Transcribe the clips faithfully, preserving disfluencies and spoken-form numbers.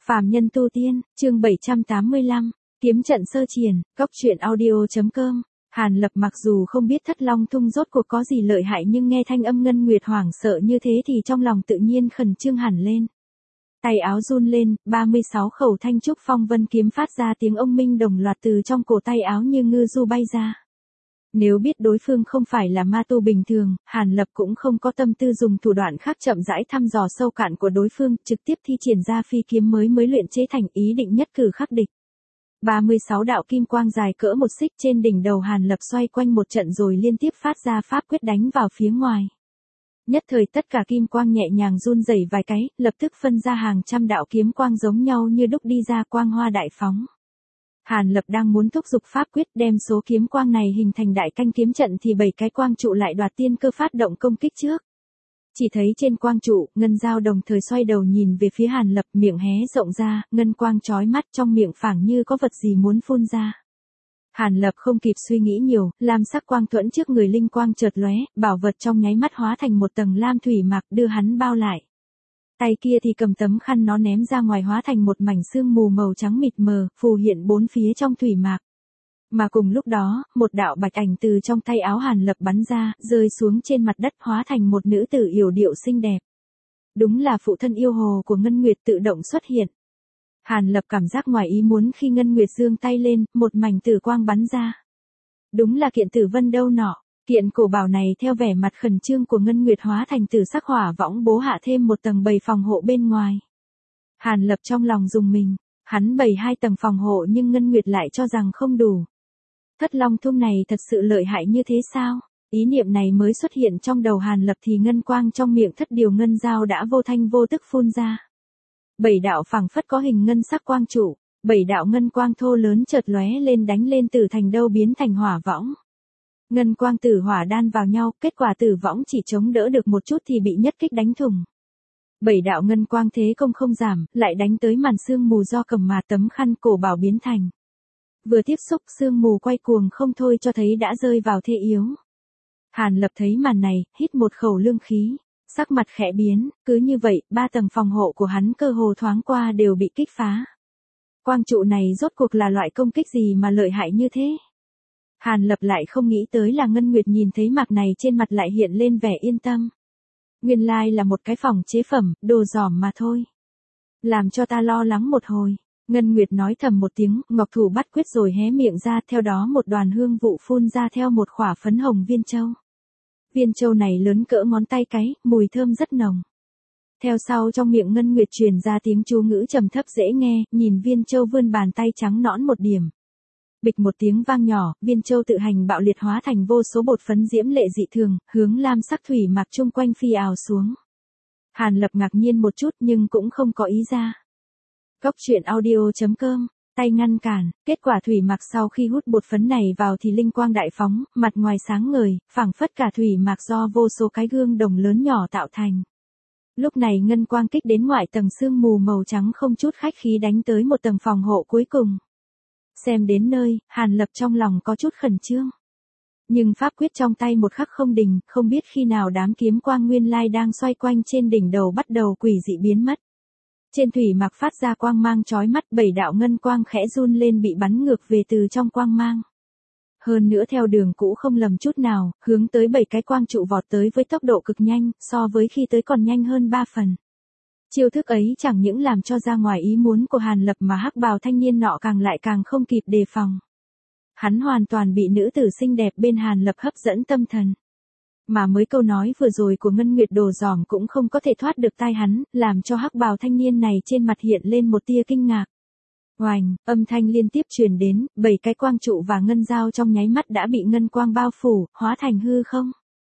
Phàm nhân tu tiên, chương bảy trăm tám mươi lăm, kiếm trận sơ triển, góc truyện audio.com. Hàn Lập mặc dù không biết Thất Long Thung rốt cuộc có gì lợi hại nhưng nghe thanh âm Ngân Nguyệt hoảng sợ như thế thì trong lòng tự nhiên khẩn trương hẳn lên. Tay áo run lên, ba mươi sáu khẩu thanh trúc phong vân kiếm phát ra tiếng ông minh đồng loạt từ trong cổ tay áo như ngư du bay ra. Nếu biết đối phương không phải là ma tu bình thường, Hàn Lập cũng không có tâm tư dùng thủ đoạn khác chậm rãi thăm dò sâu cạn của đối phương, trực tiếp thi triển ra phi kiếm mới mới luyện chế thành, ý định nhất cử khắc địch. ba mươi sáu đạo kim quang dài cỡ một xích trên đỉnh đầu Hàn Lập xoay quanh một trận rồi liên tiếp phát ra pháp quyết đánh vào phía ngoài. Nhất thời tất cả kim quang nhẹ nhàng run rẩy vài cái, lập tức phân ra hàng trăm đạo kiếm quang giống nhau như đúc đi ra quang hoa đại phóng. Hàn Lập đang muốn thúc giục pháp quyết đem số kiếm quang này hình thành đại canh kiếm trận thì bảy cái quang trụ lại đoạt tiên cơ phát động công kích trước. Chỉ thấy trên quang trụ, ngân dao đồng thời xoay đầu nhìn về phía Hàn Lập, miệng hé rộng ra, ngân quang chói mắt, trong miệng phảng như có vật gì muốn phun ra. Hàn Lập không kịp suy nghĩ nhiều, lam sắc quang thuẫn trước người linh quang chợt lóe, bảo vật trong nháy mắt hóa thành một tầng lam thủy mạc đưa hắn bao lại. Tay kia thì cầm tấm khăn nó ném ra ngoài hóa thành một mảnh sương mù màu trắng mịt mờ, phù hiện bốn phía trong thủy mạc. Mà cùng lúc đó, một đạo bạch ảnh từ trong tay áo Hàn Lập bắn ra, rơi xuống trên mặt đất hóa thành một nữ tử yểu điệu xinh đẹp. Đúng là phụ thân yêu hồ của Ngân Nguyệt tự động xuất hiện. Hàn Lập cảm giác ngoài ý muốn khi Ngân Nguyệt giương tay lên, một mảnh tử quang bắn ra. Đúng là kiện tử vân đâu nọ. Kiện cổ bảo này theo vẻ mặt khẩn trương của Ngân Nguyệt hóa thành tử sắc hỏa võng bố hạ thêm một tầng bầy phòng hộ bên ngoài. Hàn Lập trong lòng rùng mình, hắn bày hai tầng phòng hộ nhưng Ngân Nguyệt lại cho rằng không đủ. Thất Long Thung này thật sự lợi hại như thế sao? Ý niệm này mới xuất hiện trong đầu Hàn Lập thì ngân quang trong miệng thất điều ngân dao đã vô thanh vô tức phun ra. Bảy đạo phảng phất có hình ngân sắc quang trụ, bảy đạo ngân quang thô lớn chợt lóe lên đánh lên tử thành đâu biến thành hỏa võng. Ngân quang tử hỏa đan vào nhau, kết quả tử võng chỉ chống đỡ được một chút thì bị nhất kích đánh thủng. Bảy đạo ngân quang thế công không giảm, lại đánh tới màn sương mù do cầm mà tấm khăn cổ bảo biến thành. Vừa tiếp xúc sương mù quay cuồng không thôi cho thấy đã rơi vào thế yếu. Hàn Lập thấy màn này, hít một khẩu lương khí, sắc mặt khẽ biến, cứ như vậy, ba tầng phòng hộ của hắn cơ hồ thoáng qua đều bị kích phá. Quang trụ này rốt cuộc là loại công kích gì mà lợi hại như thế? Hàn Lập lại không nghĩ tới là Ngân Nguyệt nhìn thấy mạc này trên mặt lại hiện lên vẻ yên tâm. Nguyên lai là một cái phòng chế phẩm, đồ giỏm mà thôi. Làm cho ta lo lắng một hồi. Ngân Nguyệt nói thầm một tiếng, ngọc thủ bắt quyết rồi hé miệng ra, theo đó một đoàn hương vụ phun ra theo một khỏa phấn hồng viên châu. Viên châu này lớn cỡ ngón tay cái, mùi thơm rất nồng. Theo sau trong miệng Ngân Nguyệt truyền ra tiếng chú ngữ trầm thấp dễ nghe, nhìn viên châu vươn bàn tay trắng nõn một điểm. Bịch một tiếng vang nhỏ, viên châu tự hành bạo liệt hóa thành vô số bột phấn diễm lệ dị thường, hướng lam sắc thủy mạc chung quanh phi ào xuống. Hàn Lập ngạc nhiên một chút nhưng cũng không có ý ra. Góc truyện audio.com, tay ngăn cản, kết quả thủy mạc sau khi hút bột phấn này vào thì linh quang đại phóng, mặt ngoài sáng ngời, phảng phất cả thủy mạc do vô số cái gương đồng lớn nhỏ tạo thành. Lúc này ngân quang kích đến ngoại tầng sương mù màu trắng không chút khách khí đánh tới một tầng phòng hộ cuối cùng. Xem đến nơi, Hàn Lập trong lòng có chút khẩn trương. Nhưng pháp quyết trong tay một khắc không đình, không biết khi nào đám kiếm quang nguyên lai đang xoay quanh trên đỉnh đầu bắt đầu quỷ dị biến mất. Trên thủy mạc phát ra quang mang chói mắt, bảy đạo ngân quang khẽ run lên bị bắn ngược về từ trong quang mang. Hơn nữa theo đường cũ không lầm chút nào, hướng tới bảy cái quang trụ vọt tới với tốc độ cực nhanh, so với khi tới còn nhanh hơn ba phần. Chiêu thức ấy chẳng những làm cho ra ngoài ý muốn của Hàn Lập mà hắc bào thanh niên nọ càng lại càng không kịp đề phòng. Hắn hoàn toàn bị nữ tử xinh đẹp bên Hàn Lập hấp dẫn tâm thần. Mà mới câu nói vừa rồi của Ngân Nguyệt đồ giỏm cũng không có thể thoát được tai hắn, làm cho hắc bào thanh niên này trên mặt hiện lên một tia kinh ngạc. Oành, âm thanh liên tiếp truyền đến, bảy cái quang trụ và ngân dao trong nháy mắt đã bị ngân quang bao phủ, hóa thành hư không.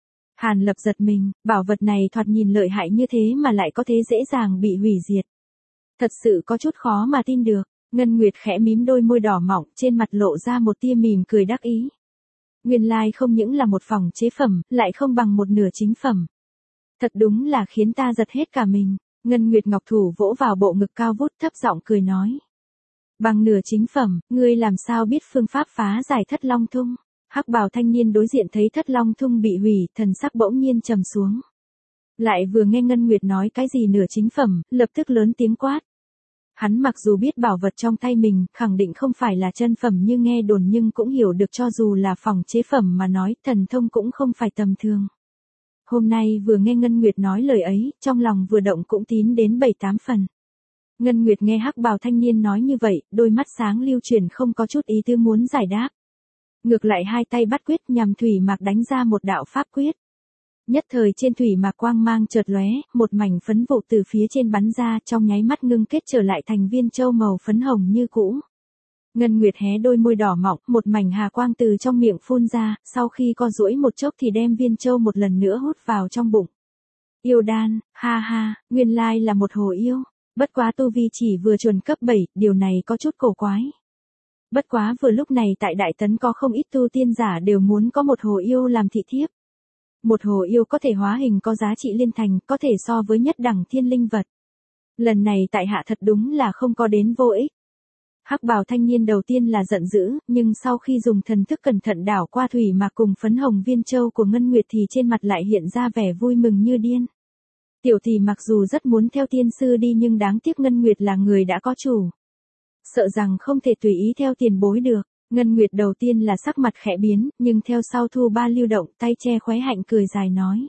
Hàn Lập giật mình, bảo vật này thoạt nhìn lợi hại như thế mà lại có thế dễ dàng bị hủy diệt. Thật sự có chút khó mà tin được. Ngân Nguyệt khẽ mím đôi môi đỏ mọng, trên mặt lộ ra một tia mỉm cười đắc ý. Nguyên lai không những là một phòng chế phẩm, lại không bằng một nửa chính phẩm. Thật đúng là khiến ta giật hết cả mình. Ngân Nguyệt ngọc thủ vỗ vào bộ ngực cao vút thấp giọng cười nói. Bằng nửa chính phẩm, ngươi làm sao biết phương pháp phá giải Thất Long Thung? Hắc bào thanh niên đối diện thấy Thất Long Thung bị hủy, thần sắc bỗng nhiên trầm xuống. Lại vừa nghe Ngân Nguyệt nói cái gì nửa chính phẩm, lập tức lớn tiếng quát. Hắn mặc dù biết bảo vật trong tay mình khẳng định không phải là chân phẩm như nghe đồn nhưng cũng hiểu được cho dù là phòng chế phẩm mà nói thần thông cũng không phải tầm thường. Hôm nay vừa nghe Ngân Nguyệt nói lời ấy, trong lòng vừa động cũng tín đến bảy tám phần. Ngân Nguyệt nghe hắc bào thanh niên nói như vậy, đôi mắt sáng lưu chuyển không có chút ý tứ muốn giải đáp. Ngược lại hai tay bắt quyết nhằm thủy mạc đánh ra một đạo pháp quyết. Nhất thời trên thủy mạc quang mang chợt lóe, một mảnh phấn vụ từ phía trên bắn ra trong nháy mắt ngưng kết trở lại thành viên châu màu phấn hồng như cũ. Ngân Nguyệt hé đôi môi đỏ mọng, một mảnh hà quang từ trong miệng phun ra, sau khi co duỗi một chốc thì đem viên châu một lần nữa hút vào trong bụng. Yêu đan, ha ha, nguyên lai là một hồ yêu, bất quá tu vi chỉ vừa chuẩn cấp bảy, điều này có chút cổ quái. Bất quá vừa lúc này tại Đại Tấn có không ít tu tiên giả đều muốn có một hồ yêu làm thị thiếp. Một hồ yêu có thể hóa hình có giá trị liên thành, có thể so với nhất đẳng thiên linh vật. Lần này tại hạ thật đúng là không có đến vô ích. Hắc bào thanh niên đầu tiên là giận dữ, nhưng sau khi dùng thần thức cẩn thận đảo qua thủy mạc cùng phấn hồng viên châu của Ngân Nguyệt thì trên mặt lại hiện ra vẻ vui mừng như điên. Tiểu tỷ mặc dù rất muốn theo tiên sư đi nhưng đáng tiếc Ngân Nguyệt là người đã có chủ. Sợ rằng không thể tùy ý theo tiền bối được. Ngân Nguyệt đầu tiên là sắc mặt khẽ biến, nhưng theo sau thu ba lưu động tay che khóe hạnh cười dài nói.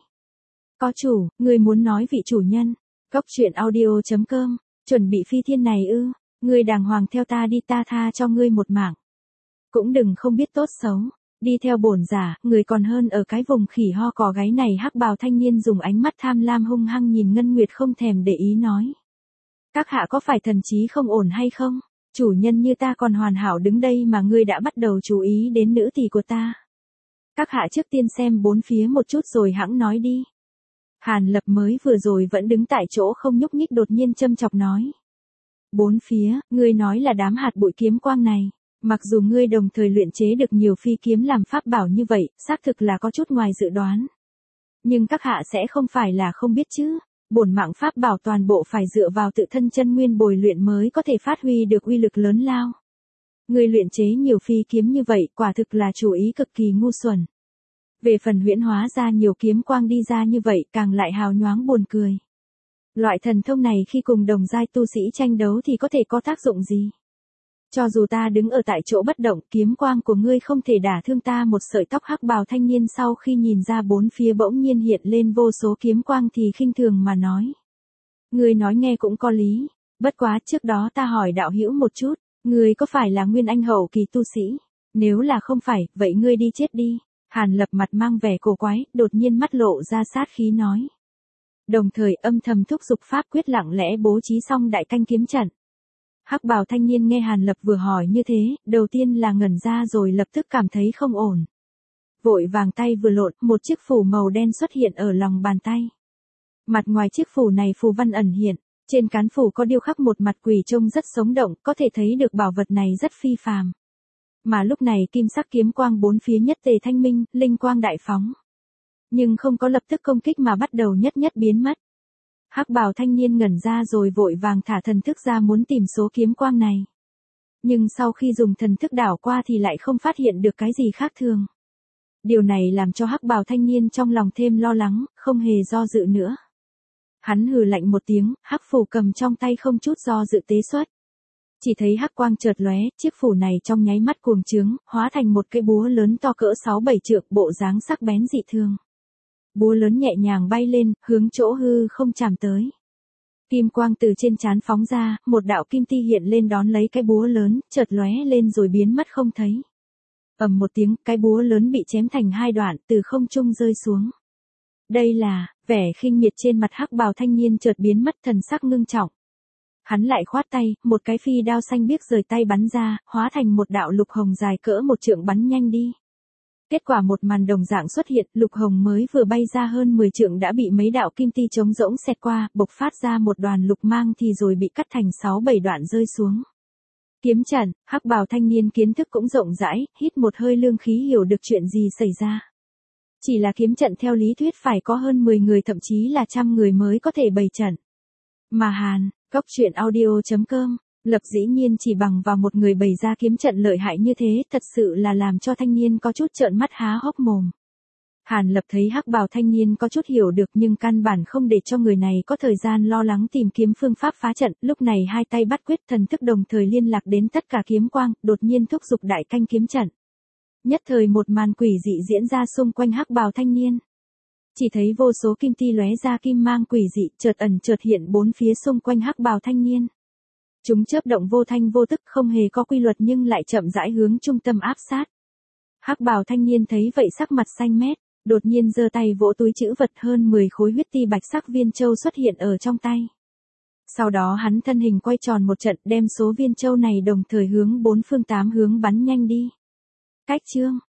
Có chủ, người muốn nói vị chủ nhân. Cốc truyện audio chấm com, chuẩn bị phi thiên này ư, người đàng hoàng theo ta đi ta tha cho ngươi một mạng. Cũng đừng không biết tốt xấu, đi theo bổn giả, người còn hơn ở cái vùng khỉ ho cò gáy này. Hắc bào thanh niên dùng ánh mắt tham lam hung hăng nhìn Ngân Nguyệt không thèm để ý nói. Các hạ có phải thần trí không ổn hay không? Chủ nhân như ta còn hoàn hảo đứng đây mà ngươi đã bắt đầu chú ý đến nữ tỷ của ta. Các hạ trước tiên xem bốn phía một chút rồi hẵng nói đi. Hàn Lập mới vừa rồi vẫn đứng tại chỗ không nhúc nhích đột nhiên châm chọc nói. Bốn phía, ngươi nói là đám hạt bụi kiếm quang này. Mặc dù ngươi đồng thời luyện chế được nhiều phi kiếm làm pháp bảo như vậy, xác thực là có chút ngoài dự đoán. Nhưng các hạ sẽ không phải là không biết chứ. Bổn mạng pháp bảo toàn bộ phải dựa vào tự thân chân nguyên bồi luyện mới có thể phát huy được uy lực lớn lao. Người luyện chế nhiều phi kiếm như vậy quả thực là chủ ý cực kỳ ngu xuẩn. Về phần huyễn hóa ra nhiều kiếm quang đi ra như vậy càng lại hào nhoáng buồn cười. Loại thần thông này khi cùng đồng giai tu sĩ tranh đấu thì có thể có tác dụng gì? Cho dù ta đứng ở tại chỗ bất động, kiếm quang của ngươi không thể đả thương ta một sợi tóc. Hắc bào thanh niên sau khi nhìn ra bốn phía bỗng nhiên hiện lên vô số kiếm quang thì khinh thường mà nói. Ngươi nói nghe cũng có lý, bất quá trước đó ta hỏi đạo hữu một chút, ngươi có phải là nguyên anh hậu kỳ tu sĩ? Nếu là không phải, vậy ngươi đi chết đi. Hàn Lập mặt mang vẻ cổ quái, đột nhiên mắt lộ ra sát khí nói. Đồng thời âm thầm thúc giục pháp quyết lặng lẽ bố trí xong đại canh kiếm trận. Hắc bào thanh niên nghe Hàn Lập vừa hỏi như thế, đầu tiên là ngẩn ra rồi lập tức cảm thấy không ổn. Vội vàng tay vừa lộn, một chiếc phủ màu đen xuất hiện ở lòng bàn tay. Mặt ngoài chiếc phủ này phù văn ẩn hiện, trên cán phủ có điêu khắc một mặt quỷ trông rất sống động, có thể thấy được bảo vật này rất phi phàm. Mà lúc này kim sắc kiếm quang bốn phía nhất tề thanh minh, linh quang đại phóng. Nhưng không có lập tức công kích mà bắt đầu nhất nhất biến mất. Hắc bào thanh niên ngẩn ra rồi vội vàng thả thần thức ra muốn tìm số kiếm quang này. Nhưng sau khi dùng thần thức đảo qua thì lại không phát hiện được cái gì khác thường. Điều này làm cho hắc bào thanh niên trong lòng thêm lo lắng, không hề do dự nữa. Hắn hừ lạnh một tiếng, hắc phủ cầm trong tay không chút do dự tế xuất. Chỉ thấy hắc quang chợt lóe, chiếc phủ này trong nháy mắt cuồng trướng, hóa thành một cây búa lớn to cỡ sáu bảy trượng, bộ dáng sắc bén dị thường. Búa lớn nhẹ nhàng bay lên, hướng chỗ hư không chạm tới. Kim quang từ trên trán phóng ra, một đạo kim ti hiện lên đón lấy cái búa lớn, chợt lóe lên rồi biến mất không thấy. Ầm một tiếng, cái búa lớn bị chém thành hai đoạn, từ không trung rơi xuống. Đây là, vẻ khinh miệt trên mặt hắc bào thanh niên chợt biến mất, thần sắc ngưng trọng. Hắn lại khoát tay, một cái phi đao xanh biếc rời tay bắn ra, hóa thành một đạo lục hồng dài cỡ một trượng bắn nhanh đi. Kết quả một màn đồng dạng xuất hiện, lục hồng mới vừa bay ra hơn mười trượng đã bị mấy đạo kim ti trống rỗng xẹt qua, bộc phát ra một đoàn lục mang thì rồi bị cắt thành sáu bảy đoạn rơi xuống. Kiếm trận, hắc bào thanh niên kiến thức cũng rộng rãi, hít một hơi lương khí hiểu được chuyện gì xảy ra. Chỉ là kiếm trận theo lý thuyết phải có hơn mười người thậm chí là trăm người mới có thể bày trận. Mà Hàn, Cốc truyện audio chấm com, Lập dĩ nhiên chỉ bằng vào một người bày ra kiếm trận lợi hại như thế thật sự là làm cho thanh niên có chút trợn mắt há hốc mồm. Hàn Lập thấy hắc bào thanh niên có chút hiểu được nhưng căn bản không để cho người này có thời gian lo lắng tìm kiếm phương pháp phá trận, lúc này hai tay bắt quyết thần thức đồng thời liên lạc đến tất cả kiếm quang, đột nhiên thúc giục đại canh kiếm trận. Nhất thời một màn quỷ dị diễn ra xung quanh hắc bào thanh niên. Chỉ thấy vô số kim ti lóe ra kim mang quỷ dị, chợt ẩn chợt hiện bốn phía xung quanh hắc bào thanh niên. Chúng chớp động vô thanh vô tức, không hề có quy luật nhưng lại chậm rãi hướng trung tâm áp sát. Hắc bào thanh niên thấy vậy sắc mặt xanh mét, đột nhiên giơ tay vỗ túi trữ vật, hơn mười khối huyết ti bạch sắc viên châu xuất hiện ở trong tay. Sau đó hắn thân hình quay tròn một trận, đem số viên châu này đồng thời hướng bốn phương tám hướng bắn nhanh đi. Cách chương